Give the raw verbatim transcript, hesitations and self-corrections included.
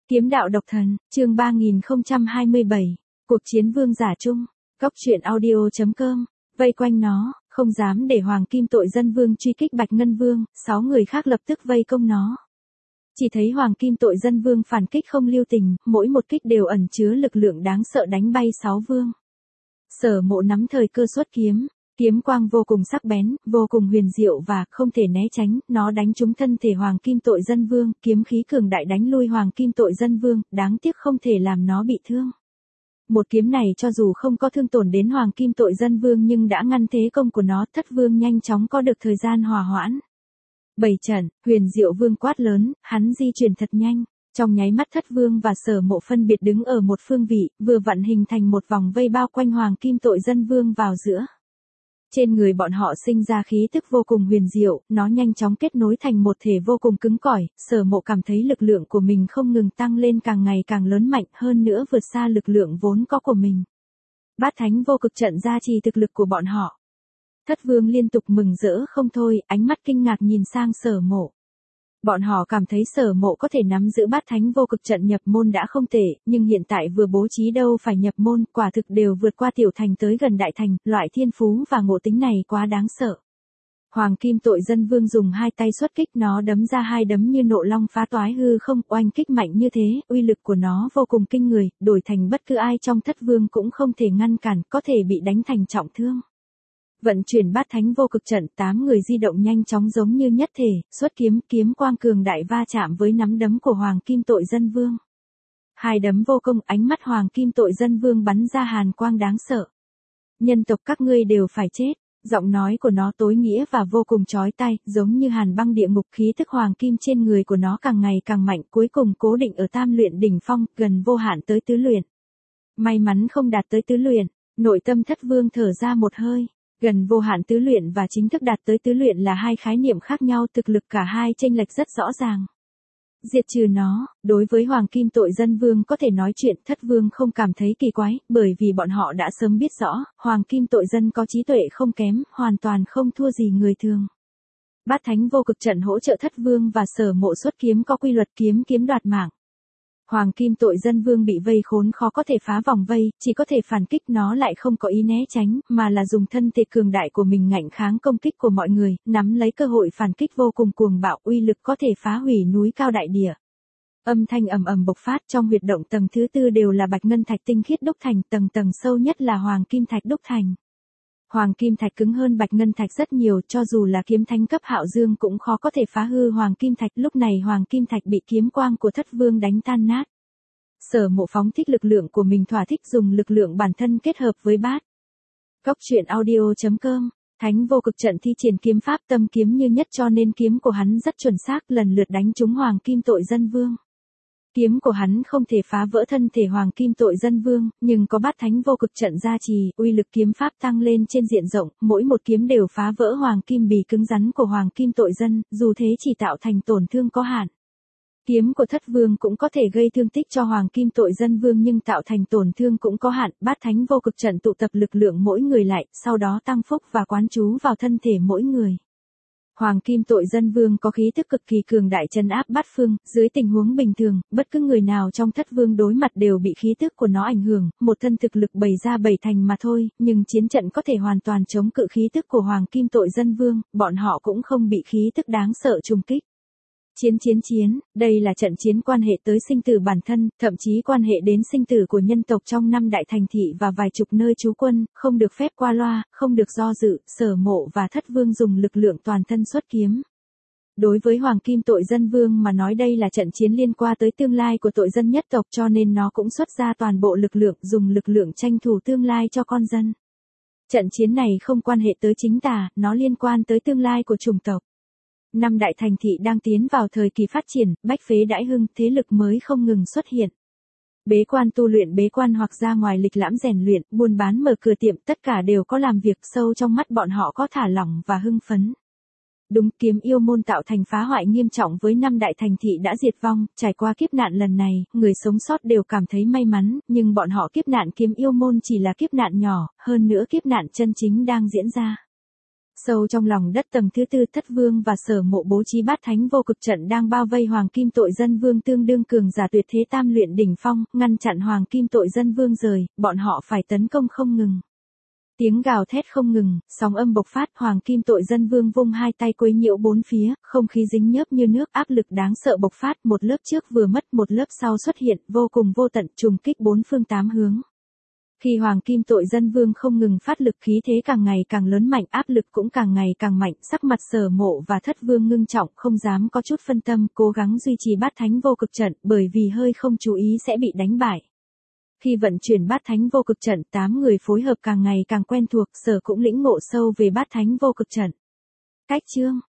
Kiếm đạo độc thần, chương ba nghìn không trăm hai mươi bảy, cuộc chiến vương giả chung, góc truyện audio chấm com, vây quanh nó, không dám để Hoàng Kim Tội Dân Vương truy kích Bạch Ngân Vương, sáu người khác lập tức vây công nó. Chỉ thấy Hoàng Kim Tội Dân Vương phản kích không lưu tình, mỗi một kích đều ẩn chứa lực lượng đáng sợ đánh bay sáu vương. Sở Mộ nắm thời cơ xuất kiếm, kiếm quang vô cùng sắc bén, vô cùng huyền diệu và không thể né tránh, nó đánh trúng thân thể Hoàng Kim Tội Dân Vương, kiếm khí cường đại đánh lui Hoàng Kim Tội Dân Vương, đáng tiếc không thể làm nó bị thương. Một kiếm này cho dù không có thương tổn đến Hoàng Kim Tội Dân Vương nhưng đã ngăn thế công của nó, Thất Vương nhanh chóng có được thời gian hòa hoãn. Bảy trận, Huyền Diệu Vương quát lớn, hắn di chuyển thật nhanh. Trong nháy mắt Thất Vương và Sở Mộ phân biệt đứng ở một phương vị, vừa vặn hình thành một vòng vây bao quanh Hoàng Kim Tội Dân Vương vào giữa. Trên người bọn họ sinh ra khí tức vô cùng huyền diệu, nó nhanh chóng kết nối thành một thể vô cùng cứng cỏi, Sở Mộ cảm thấy lực lượng của mình không ngừng tăng lên càng ngày càng lớn mạnh hơn nữa vượt xa lực lượng vốn có của mình. Bát Thánh Vô Cực Trận gia trì thực lực của bọn họ. Thất Vương liên tục mừng rỡ không thôi, ánh mắt kinh ngạc nhìn sang Sở Mộ. Bọn họ cảm thấy Sở Mộ có thể nắm giữ Bát Thánh Vô Cực Trận nhập môn đã không tệ, nhưng hiện tại vừa bố trí đâu phải nhập môn, quả thực đều vượt qua tiểu thành tới gần đại thành, loại thiên phú và ngộ tính này quá đáng sợ. Hoàng Kim Tội Dân Vương dùng hai tay xuất kích, nó đấm ra hai đấm như nộ long phá toái hư không, oanh kích mạnh như thế, uy lực của nó vô cùng kinh người, đổi thành bất cứ ai trong Thất Vương cũng không thể ngăn cản, có thể bị đánh thành trọng thương. Vận chuyển Bát Thánh Vô Cực Trận, tám người di động nhanh chóng giống như nhất thể, xuất kiếm, kiếm quang cường đại va chạm với nắm đấm của Hoàng Kim Tội Dân Vương. Hai đấm vô công, ánh mắt Hoàng Kim Tội Dân Vương bắn ra hàn quang đáng sợ. Nhân tộc các ngươi đều phải chết, giọng nói của nó tối nghĩa và vô cùng chói tai, giống như hàn băng địa ngục, khí tức hoàng kim trên người của nó càng ngày càng mạnh, cuối cùng cố định ở tam luyện đỉnh phong, gần vô hạn tới tứ luyện. May mắn không đạt tới tứ luyện, nội tâm Thất Vương thở ra một hơi. Gần vô hạn tứ luyện và chính thức đạt tới tứ luyện là hai khái niệm khác nhau, thực lực cả hai chênh lệch rất rõ ràng. Diệt trừ nó, đối với Hoàng Kim Tội Dân Vương có thể nói chuyện, Thất Vương không cảm thấy kỳ quái, bởi vì bọn họ đã sớm biết rõ, Hoàng Kim Tội Dân có trí tuệ không kém, hoàn toàn không thua gì người thường. Bát Thánh Vô Cực Trận hỗ trợ Thất Vương và Sở Mộ xuất kiếm có quy luật kiếm kiếm đoạt mạng. Hoàng Kim Tội Dân Vương bị vây khốn khó có thể phá vòng vây, chỉ có thể phản kích, nó lại không có ý né tránh, mà là dùng thân thể cường đại của mình ngạnh kháng công kích của mọi người, nắm lấy cơ hội phản kích vô cùng cuồng bạo, uy lực có thể phá hủy núi cao đại địa. Âm thanh ầm ầm bộc phát, trong huyệt động tầng thứ tư đều là bạch ngân thạch tinh khiết đúc thành, tầng tầng sâu nhất là hoàng kim thạch đúc thành. Hoàng kim thạch cứng hơn bạch ngân thạch rất nhiều, cho dù là kiếm thánh cấp Hạo Dương cũng khó có thể phá hư hoàng kim thạch, lúc này hoàng kim thạch bị kiếm quang của Thất Vương đánh tan nát. Sở Mộ phóng thích lực lượng của mình, thỏa thích dùng lực lượng bản thân kết hợp với bát. Góc truyện audio chấm com, Thánh Vô Cực Trận thi triển kiếm pháp tâm kiếm như nhất cho nên kiếm của hắn rất chuẩn xác, lần lượt đánh trúng Hoàng Kim Tội Dân Vương. Kiếm của hắn không thể phá vỡ thân thể Hoàng Kim Tội Dân Vương, nhưng có Bát Thánh Vô Cực Trận gia trì, uy lực kiếm pháp tăng lên trên diện rộng, mỗi một kiếm đều phá vỡ Hoàng Kim bì cứng rắn của Hoàng Kim Tội Dân, dù thế chỉ tạo thành tổn thương có hạn. Kiếm của Thất Vương cũng có thể gây thương tích cho Hoàng Kim Tội Dân Vương nhưng tạo thành tổn thương cũng có hạn, Bát Thánh Vô Cực Trận tụ tập lực lượng mỗi người lại, sau đó tăng phúc và quán chú vào thân thể mỗi người. Hoàng Kim Tội Dân Vương có khí tức cực kỳ cường đại trấn áp bát phương, dưới tình huống bình thường, bất cứ người nào trong Thất Vương đối mặt đều bị khí tức của nó ảnh hưởng, một thân thực lực bày ra bảy thành mà thôi, nhưng chiến trận có thể hoàn toàn chống cự khí tức của Hoàng Kim Tội Dân Vương, bọn họ cũng không bị khí tức đáng sợ trùng kích. Chiến chiến chiến, đây là trận chiến quan hệ tới sinh tử bản thân, thậm chí quan hệ đến sinh tử của nhân tộc trong năm đại thành thị và vài chục nơi trú quân, không được phép qua loa, không được do dự, Sở Mộ và Thất Vương dùng lực lượng toàn thân xuất kiếm. Đối với Hoàng Kim Tội Dân Vương mà nói đây là trận chiến liên quan tới tương lai của tội dân nhất tộc cho nên nó cũng xuất ra toàn bộ lực lượng, dùng lực lượng tranh thủ tương lai cho con dân. Trận chiến này không quan hệ tới chính tà, nó liên quan tới tương lai của chủng tộc. Năm đại thành thị đang tiến vào thời kỳ phát triển, bách phế đãi hưng, thế lực mới không ngừng xuất hiện. Bế quan tu luyện bế quan hoặc ra ngoài lịch lãm rèn luyện, buôn bán mở cửa tiệm, tất cả đều có làm việc, sâu trong mắt bọn họ có thả lỏng và hưng phấn. Đúng, kiếm yêu môn tạo thành phá hoại nghiêm trọng với năm đại thành thị đã diệt vong, trải qua kiếp nạn lần này, người sống sót đều cảm thấy may mắn, nhưng bọn họ kiếp nạn kiếm yêu môn chỉ là kiếp nạn nhỏ, hơn nữa kiếp nạn chân chính đang diễn ra. Sâu trong lòng đất tầng thứ tư, Thất Vương và Sở Mộ bố trí bát thánh vô cực trận đang bao vây Hoàng Kim Tội Dân Vương tương đương cường giả tuyệt thế tam luyện đỉnh phong, ngăn chặn Hoàng Kim Tội Dân Vương rời, bọn họ phải tấn công không ngừng. Tiếng gào thét không ngừng, sóng âm bộc phát, Hoàng Kim Tội Dân Vương vung hai tay quấy nhiễu bốn phía, không khí dính nhớp như nước, áp lực đáng sợ bộc phát, một lớp trước vừa mất, một lớp sau xuất hiện, vô cùng vô tận, trùng kích bốn phương tám hướng. Khi Hoàng Kim Tội Dân Vương không ngừng phát lực, khí thế càng ngày càng lớn mạnh, áp lực cũng càng ngày càng mạnh, sắc mặt Sở Mộ và Thất Vương ngưng trọng, không dám có chút phân tâm, cố gắng duy trì bát thánh vô cực trận, bởi vì hơi không chú ý sẽ bị đánh bại. Khi vận chuyển bát thánh vô cực trận, tám người phối hợp càng ngày càng quen thuộc, Sở cũng lĩnh ngộ sâu về bát thánh vô cực trận. Cách chương